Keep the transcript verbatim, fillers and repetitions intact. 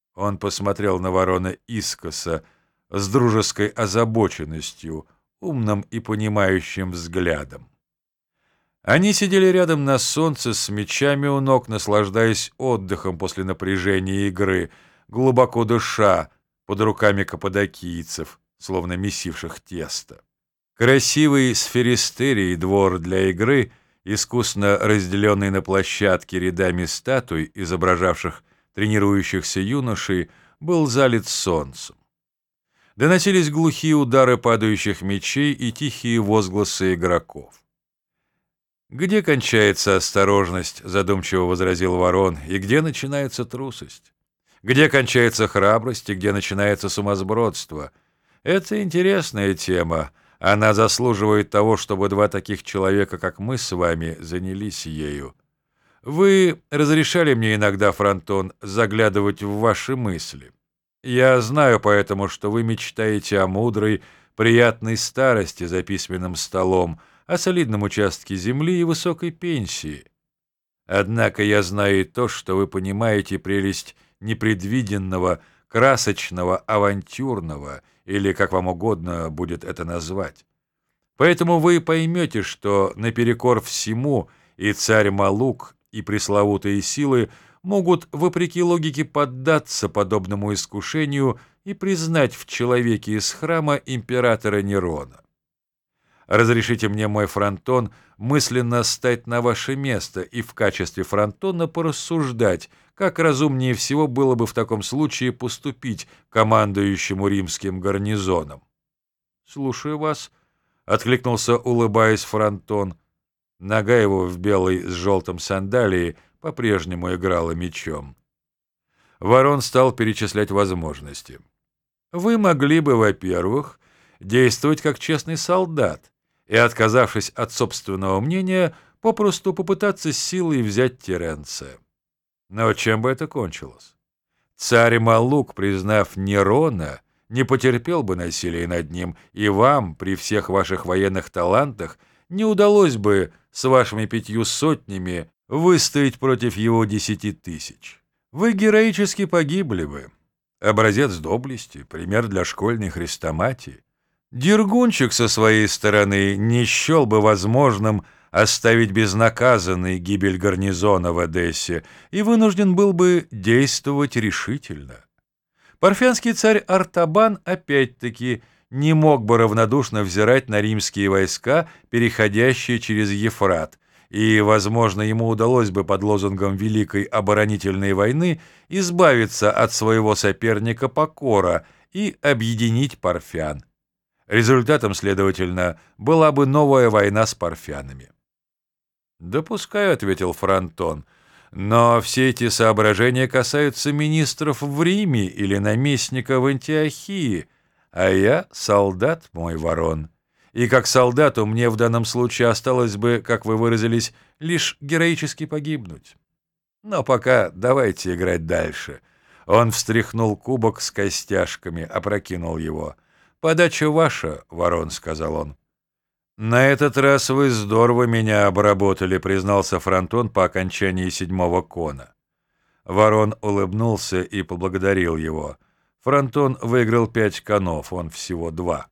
Он посмотрел на ворона искоса, с дружеской озабоченностью, умным и понимающим взглядом. Они сидели рядом на солнце с мечами у ног, наслаждаясь отдыхом после напряжения игры, глубоко дыша под руками каппадокийцев, словно месивших тесто. Красивый сферистерий двор для игры, искусно разделенный на площадке рядами статуй, изображавших тренирующихся юношей, был залит солнцем. Доносились глухие удары падающих мечей и тихие возгласы игроков. «Где кончается осторожность?» — задумчиво возразил ворон. «И где начинается трусость? Где кончается храбрость и где начинается сумасбродство? Это интересная тема. Она заслуживает того, чтобы два таких человека, как мы с вами, занялись ею. Вы разрешали мне иногда, Фронтон, заглядывать в ваши мысли. Я знаю поэтому, что вы мечтаете о мудрой, приятной старости за письменным столом, о солидном участке земли и высокой пенсии. Однако я знаю и то, что вы понимаете прелесть непредвиденного, красочного, авантюрного, или как вам угодно будет это назвать. Поэтому вы поймете, что наперекор всему и царь Малук, и пресловутые силы могут, вопреки логике, поддаться подобному искушению и признать в человеке из храма императора Нерона. Разрешите мне, мой Фронтон, мысленно стать на ваше место и в качестве Фронтона порассуждать, как разумнее всего было бы в таком случае поступить командующему римским гарнизоном. — Слушаю вас, — откликнулся, улыбаясь, Фронтон. Нога его в белой с желтым сандалии по-прежнему играла мечом. Ворон стал перечислять возможности. Вы могли бы, во-первых, действовать как честный солдат и, отказавшись от собственного мнения, попросту попытаться силой взять Теренция. Но чем бы это кончилось? Царь Малук, признав Нерона, не потерпел бы насилия над ним, и вам, при всех ваших военных талантах, не удалось бы с вашими пятью сотнями выстоять против его десяти тысяч. Вы героически погибли бы. Образец доблести, пример для школьной хрестоматии. Дергунчик со своей стороны не счел бы возможным оставить безнаказанной гибель гарнизона в Одессе и вынужден был бы действовать решительно. Парфянский царь Артабан опять-таки не мог бы равнодушно взирать на римские войска, переходящие через Ефрат, и, возможно, ему удалось бы под лозунгом Великой оборонительной войны избавиться от своего соперника Покора и объединить парфян. Результатом, следовательно, была бы новая война с парфянами. «Допускаю», — ответил Фронтон, — «но все эти соображения касаются министров в Риме или наместника в Антиохии, а я солдат, мой ворон, и как солдату мне в данном случае осталось бы, как вы выразились, лишь героически погибнуть. Но пока давайте играть дальше». Он встряхнул кубок с костяшками, опрокинул его. «Подача ваша, ворон», — сказал он. «На этот раз вы здорово меня обработали», — признался Фронтон по окончании седьмого кона. Ворон улыбнулся и поблагодарил его. Фронтон выиграл пять конов, он всего два.